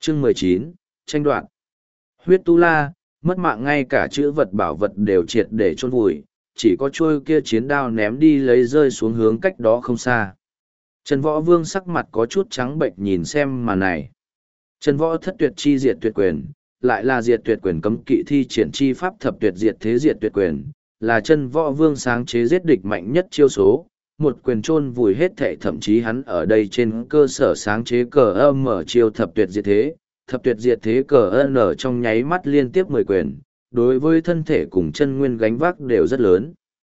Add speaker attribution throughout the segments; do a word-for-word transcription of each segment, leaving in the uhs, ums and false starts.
Speaker 1: Chương mười chín, tranh đoạt. Huyết tu la, mất mạng ngay cả chữ vật bảo vật đều triệt để chôn vùi, chỉ có trôi kia chiến đao ném đi lấy rơi xuống hướng cách đó không xa. Trần Võ Vương sắc mặt có chút trắng bệnh nhìn xem màn này. Trần Võ thất tuyệt chi diệt tuyệt quyền, lại là diệt tuyệt quyền cấm kỵ thi triển chi pháp thập tuyệt diệt thế diệt tuyệt quyền, là Trần Võ Vương sáng chế giết địch mạnh nhất chiêu số, một quyền chôn vùi hết thệ, thậm chí hắn ở đây trên cơ sở sáng chế cờ âm mở chiêu thập tuyệt diệt thế, thập tuyệt diệt thế cờ ân ở trong nháy mắt liên tiếp mười quyền, đối với thân thể cùng chân nguyên gánh vác đều rất lớn.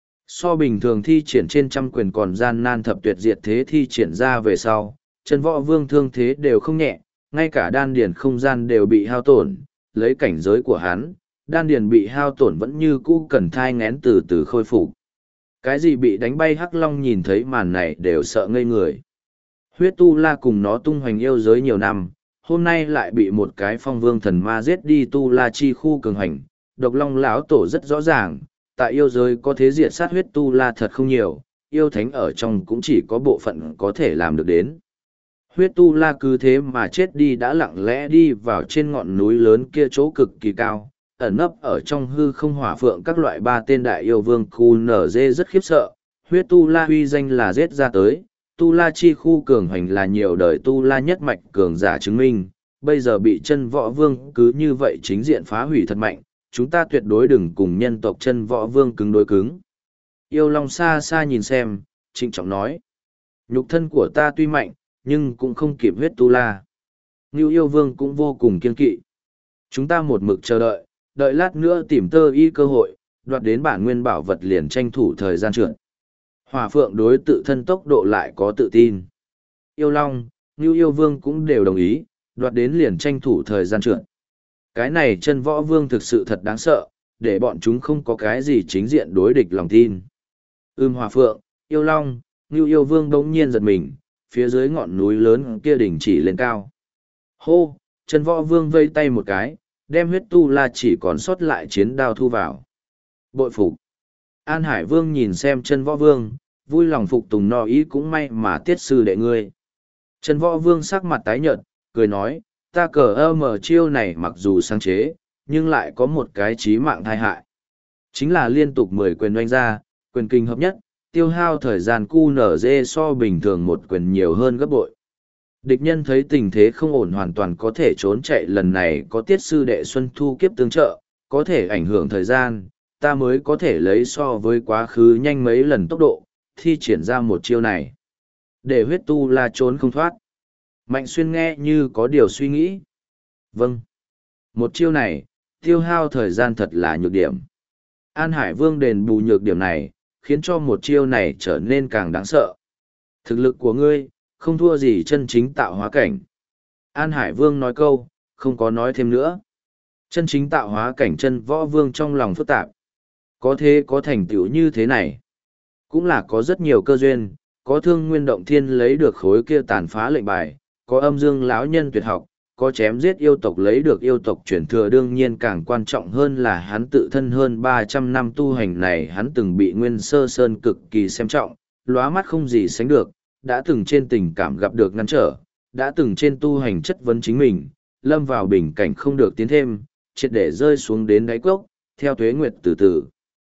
Speaker 1: So bình thường thi triển trên trăm quyền còn gian nan thập tuyệt diệt thế thi triển ra về sau, Trần Võ Vương thương thế đều không nhẹ, ngay cả đan điền không gian đều bị hao tổn, lấy cảnh giới của hắn, đan điền bị hao tổn vẫn như cũ cần thai ngén từ từ khôi phục. Cái gì bị đánh bay Hắc Long nhìn thấy màn này đều sợ ngây người. Huyết tu la cùng nó tung hoành yêu giới nhiều năm, hôm nay lại bị một cái phong vương thần ma giết đi tu la chi khu cường hành. Độc Long lão tổ rất rõ ràng, tại yêu giới có thế diệt sát huyết tu la thật không nhiều, yêu thánh ở trong cũng chỉ có bộ phận có thể làm được đến. Huyết tu la cứ thế mà chết đi đã lặng lẽ đi vào trên ngọn núi lớn kia chỗ cực kỳ cao, ẩn nấp ở trong hư không hỏa phượng các loại ba tên đại yêu vương khu nở dê rất khiếp sợ. Huyết tu la huy danh là giết ra tới, tu la chi khu cường hành là nhiều đời tu la nhất mạch cường giả chứng minh, bây giờ bị chân võ vương cứ như vậy chính diện phá hủy thật mạnh, chúng ta tuyệt đối đừng cùng nhân tộc chân võ vương cứng đối cứng. Yêu Long xa xa nhìn xem, trịnh trọng nói, nhục thân của ta tuy mạnh, nhưng cũng không kịp huyết tu la. Ngưu yêu vương cũng vô cùng kiên kỵ. Chúng ta một mực chờ đợi, đợi lát nữa tìm tơ y cơ hội, đoạt đến bản nguyên bảo vật liền tranh thủ thời gian trượt. Hỏa phượng đối tự thân tốc độ lại có tự tin. Yêu Long, Ngưu yêu vương cũng đều đồng ý, đoạt đến liền tranh thủ thời gian trượt. Cái này chân võ vương thực sự thật đáng sợ, để bọn chúng không có cái gì chính diện đối địch lòng tin. Ưm Hỏa phượng, Yêu Long, Ngưu yêu vương đống nhiên giật mình, phía dưới ngọn núi lớn kia đỉnh chỉ lên cao. Hô, chân võ vương vây tay một cái, đem huyết tu la chỉ còn sót lại chiến đao thu vào. Bội phục. An Hải Vương nhìn xem chân võ vương, vui lòng phục tùng no ý cũng may mà tiết sư đệ ngươi. Chân võ vương sắc mặt tái nhợt, cười nói, ta cờ ơ mờ chiêu này mặc dù sáng chế, nhưng lại có một cái chí mạng tai hại. Chính là liên tục mười quyền oanh ra, quyền kinh hợp nhất, tiêu hao thời gian cu nở dê so bình thường một quyền nhiều hơn gấp bội. Địch nhân thấy tình thế không ổn hoàn toàn có thể trốn chạy, lần này có tiết sư đệ Xuân Thu kiếp tương trợ, có thể ảnh hưởng thời gian, ta mới có thể lấy so với quá khứ nhanh mấy lần tốc độ, thi triển ra một chiêu này. Để huyết tu la trốn không thoát. Mạnh Xuyên nghe như có điều suy nghĩ. Vâng. Một chiêu này, tiêu hao thời gian thật là nhược điểm. An Hải Vương đền bù nhược điểm này, khiến cho một chiêu này trở nên càng đáng sợ. Thực lực của ngươi, không thua gì chân chính tạo hóa cảnh. An Hải Vương nói câu, không có nói thêm nữa. Chân chính tạo hóa cảnh chân võ vương trong lòng phức tạp. Có thế có thành tựu như thế này. Cũng là có rất nhiều cơ duyên, có thương nguyên động thiên lấy được khối kia tàn phá lệnh bài, có âm dương lão nhân tuyệt học, có chém giết yêu tộc lấy được yêu tộc truyền thừa, đương nhiên càng quan trọng hơn là hắn tự thân hơn ba trăm năm tu hành này hắn từng bị Nguyên Sơ Sơn cực kỳ xem trọng, lóa mắt không gì sánh được, đã từng trên tình cảm gặp được ngăn trở, đã từng trên tu hành chất vấn chính mình, lâm vào bình cảnh không được tiến thêm, triệt để rơi xuống đến đáy cốc, theo tuế nguyệt từ từ.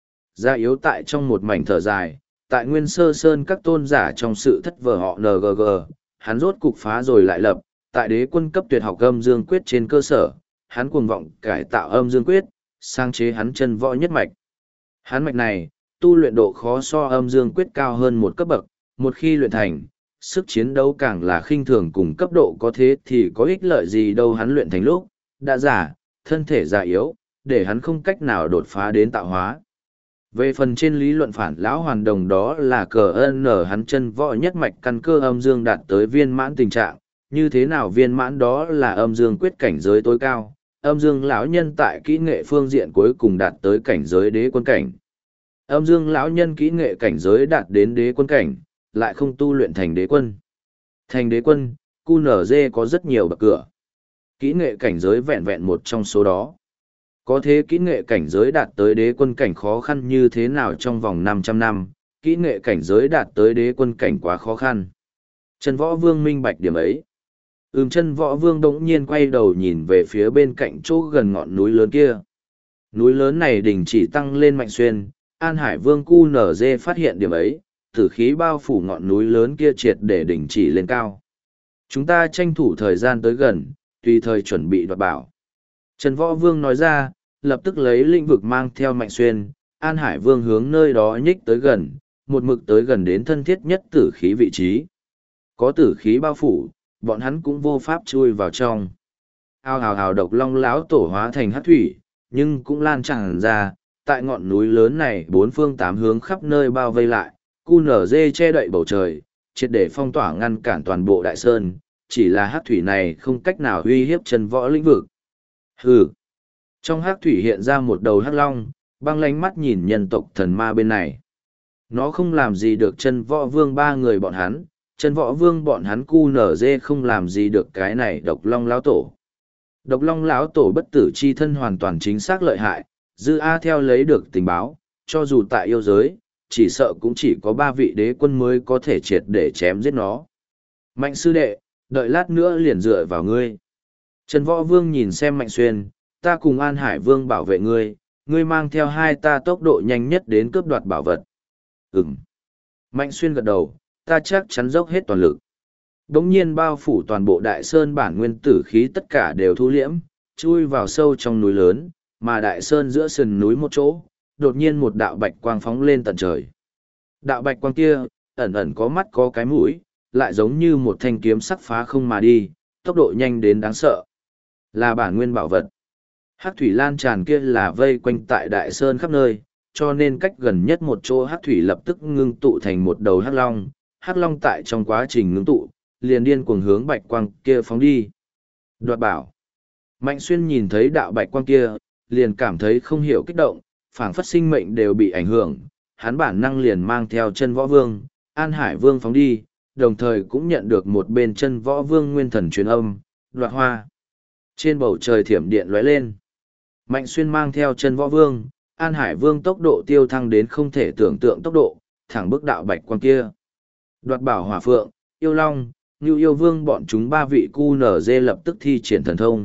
Speaker 1: Ra yếu tại trong một mảnh thở dài, tại Nguyên Sơ Sơn các tôn giả trong sự thất vờ họ en giê giê, hắn rốt cục phá rồi lại lập, tại đế quân cấp tuyệt học âm dương quyết trên cơ sở, hắn cuồng vọng cải tạo âm dương quyết, sáng chế hắn chân võ nhất mạch. Hắn mạch này, tu luyện độ khó so âm dương quyết cao hơn một cấp bậc, một khi luyện thành, sức chiến đấu càng là khinh thường cùng cấp độ có thế thì có ích lợi gì đâu, hắn luyện thành lúc, đã giả, thân thể già yếu, để hắn không cách nào đột phá đến tạo hóa. Về phần trên lý luận phản lão hoàn đồng đó là cờ ân ở hắn chân võ nhất mạch căn cơ âm dương đạt tới viên mãn tình trạng, như thế nào viên mãn đó là âm dương quyết cảnh giới tối cao, âm dương lão nhân tại kỹ nghệ phương diện cuối cùng đạt tới cảnh giới đế quân cảnh. Âm dương lão nhân kỹ nghệ cảnh giới đạt đến đế quân cảnh, lại không tu luyện thành đế quân. Thành đế quân, cu nở dê có rất nhiều bậc cửa. Kỹ nghệ cảnh giới vẹn vẹn một trong số đó. Có thế kỹ nghệ cảnh giới đạt tới đế quân cảnh khó khăn như thế nào trong vòng năm trăm năm, kỹ nghệ cảnh giới đạt tới đế quân cảnh quá khó khăn. Trần Võ Vương minh bạch điểm ấy. Ừm chân võ vương đống nhiên quay đầu nhìn về phía bên cạnh chỗ gần ngọn núi lớn kia. Núi lớn này đình chỉ tăng lên Mạnh Xuyên, An Hải Vương cu nở dê phát hiện điểm ấy, tử khí bao phủ ngọn núi lớn kia triệt để đình chỉ lên cao. Chúng ta tranh thủ thời gian tới gần, tùy thời chuẩn bị đoạt bảo. Trần Võ Vương nói ra, lập tức lấy lĩnh vực mang theo Mạnh Xuyên, An Hải Vương hướng nơi đó nhích tới gần, một mực tới gần đến thân thiết nhất tử khí vị trí. Có tử khí bao phủ, bọn hắn cũng vô pháp chui vào trong. Ao hào hào độc long lão tổ hóa thành hắc thủy, nhưng cũng lan tràn ra, tại ngọn núi lớn này bốn phương tám hướng khắp nơi bao vây lại, cu nở dê che đậy bầu trời, triệt để phong tỏa ngăn cản toàn bộ đại sơn, chỉ là hắc thủy này không cách nào uy hiếp chân võ lĩnh vực. Hừ. Trong hắc thủy hiện ra một đầu hắc long, băng lánh mắt nhìn nhân tộc thần ma bên này. Nó không làm gì được chân võ vương ba người bọn hắn, chân võ vương bọn hắn cu nở dê không làm gì được cái này độc long lão tổ. Độc long lão tổ bất tử chi thân hoàn toàn chính xác lợi hại, dư A theo lấy được tình báo, cho dù tại yêu giới, chỉ sợ cũng chỉ có ba vị đế quân mới có thể triệt để chém giết nó. Mạnh sư đệ, đợi lát nữa liền dựa vào ngươi. Trần Võ Vương nhìn xem Mạnh Xuyên, ta cùng An Hải Vương bảo vệ ngươi, ngươi mang theo hai ta tốc độ nhanh nhất đến cướp đoạt bảo vật. Ừm. Mạnh Xuyên gật đầu, ta chắc chắn dốc hết toàn lực. Đống nhiên bao phủ toàn bộ đại sơn bản nguyên tử khí tất cả đều thu liễm, chui vào sâu trong núi lớn, mà đại sơn giữa sườn núi một chỗ, đột nhiên một đạo bạch quang phóng lên tận trời. Đạo bạch quang kia, ẩn ẩn có mắt có cái mũi, lại giống như một thanh kiếm sắc phá không mà đi, tốc độ nhanh đến đáng sợ. Là bản nguyên bảo vật. Hắc thủy lan tràn kia là vây quanh tại đại sơn khắp nơi, cho nên cách gần nhất một chỗ hắc thủy lập tức ngưng tụ thành một đầu hắc long. Hắc long tại trong quá trình ngưng tụ, liền điên cuồng hướng bạch quang kia phóng đi. Đoạt bảo. Mạnh Xuyên nhìn thấy đạo bạch quang kia, liền cảm thấy không hiểu kích động, phảng phất sinh mệnh đều bị ảnh hưởng, hắn bản năng liền mang theo chân võ vương, An Hải Vương phóng đi, đồng thời cũng nhận được một bên chân võ vương nguyên thần truyền âm, đoạt hoa. Trên bầu trời thiểm điện lóe lên. Mạnh Xuyên mang theo chân võ vương, An Hải Vương tốc độ tiêu thăng đến không thể tưởng tượng tốc độ, thẳng bước đạo bạch quang kia. Đoạt bảo hỏa phượng, yêu long, như yêu vương bọn chúng ba vị cu nở dê lập tức thi triển thần thông.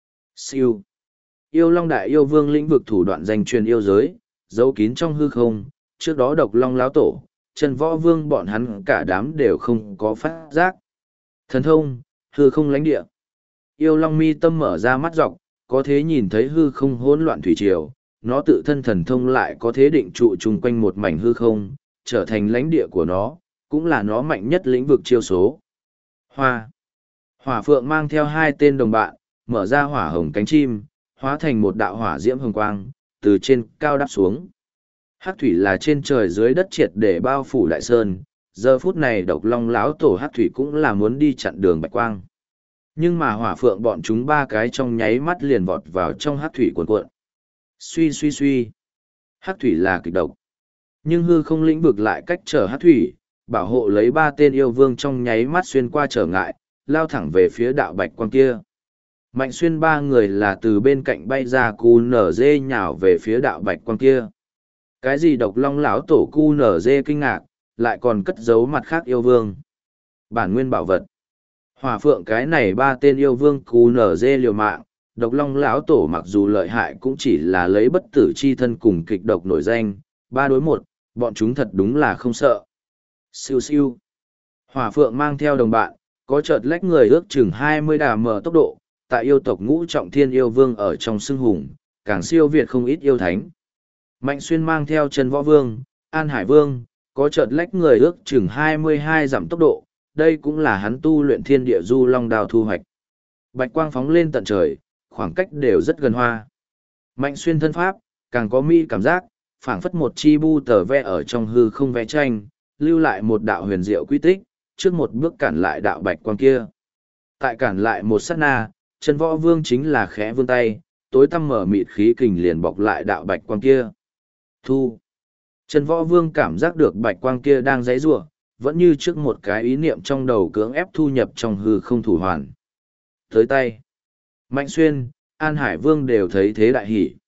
Speaker 1: Siêu. Yêu long đại yêu vương lĩnh vực thủ đoạn danh truyền yêu giới, giấu kín trong hư không, trước đó độc long láo tổ, chân võ vương bọn hắn cả đám đều không có phát giác. Thần thông, hư không lãnh địa. Yêu long mi tâm mở ra mắt dọc, có thế nhìn thấy hư không hỗn loạn thủy triều, nó tự thân thần thông lại có thế định trụ chung quanh một mảnh hư không, trở thành lãnh địa của nó, cũng là nó mạnh nhất lĩnh vực chiêu số. Hoa. Hỏa phượng mang theo hai tên đồng bạn, mở ra hỏa hồng cánh chim, hóa thành một đạo hỏa diễm hồng quang, từ trên cao đáp xuống. Hắc thủy là trên trời dưới đất triệt để bao phủ đại sơn, giờ phút này độc long lão tổ hắc thủy cũng là muốn đi chặn đường bạch quang. Nhưng mà hỏa phượng bọn chúng ba cái trong nháy mắt liền vọt vào trong hắc thủy cuộn cuộn. Suy suy suy. Hắc thủy là kịch độc. Nhưng hư không lĩnh vực lại cách trở hắc thủy, bảo hộ lấy ba tên yêu vương trong nháy mắt xuyên qua trở ngại, lao thẳng về phía đạo bạch quang kia. Mạnh Xuyên ba người là từ bên cạnh bay ra cu nở dê nhào về phía đạo bạch quang kia. Cái gì độc long lão tổ cu nở dê kinh ngạc, lại còn cất giấu mặt khác yêu vương. Bản nguyên bảo vật. Hỏa phượng cái này ba tên yêu vương cu nở dê liều mạng, độc long lão tổ mặc dù lợi hại cũng chỉ là lấy bất tử chi thân cùng kịch độc nổi danh, ba đối một, bọn chúng thật đúng là không sợ. Siêu siêu. Hỏa phượng mang theo đồng bạn, có chợt lách người ước chừng hai mươi đà mở tốc độ, tại yêu tộc ngũ trọng thiên yêu vương ở trong xưng hùng, càng siêu việt không ít yêu thánh. Mạnh Xuyên mang theo chân võ vương, An Hải Vương, có chợt lách người ước chừng hai mươi hai giảm tốc độ, đây cũng là hắn tu luyện thiên địa du long đao thu hoạch. Bạch quang phóng lên tận trời, khoảng cách đều rất gần hoa. Mạnh Xuyên thân pháp, càng có mỹ cảm giác, phảng phất một chi bu tờ vẽ ở trong hư không vẽ tranh, lưu lại một đạo huyền diệu quy tích, trước một bước cản lại đạo bạch quang kia. Tại cản lại một sát na, chân võ vương chính là khẽ vươn tay, tối tăm mở mịt khí kình liền bọc lại đạo bạch quang kia. Thu. Chân võ vương cảm giác được bạch quang kia đang giãy giụa, vẫn như trước một cái ý niệm trong đầu cưỡng ép thu nhập trong hư không thủ hoàn. Tới tay. Mạnh Xuyên, An Hải Vương đều thấy thế đại hỉ.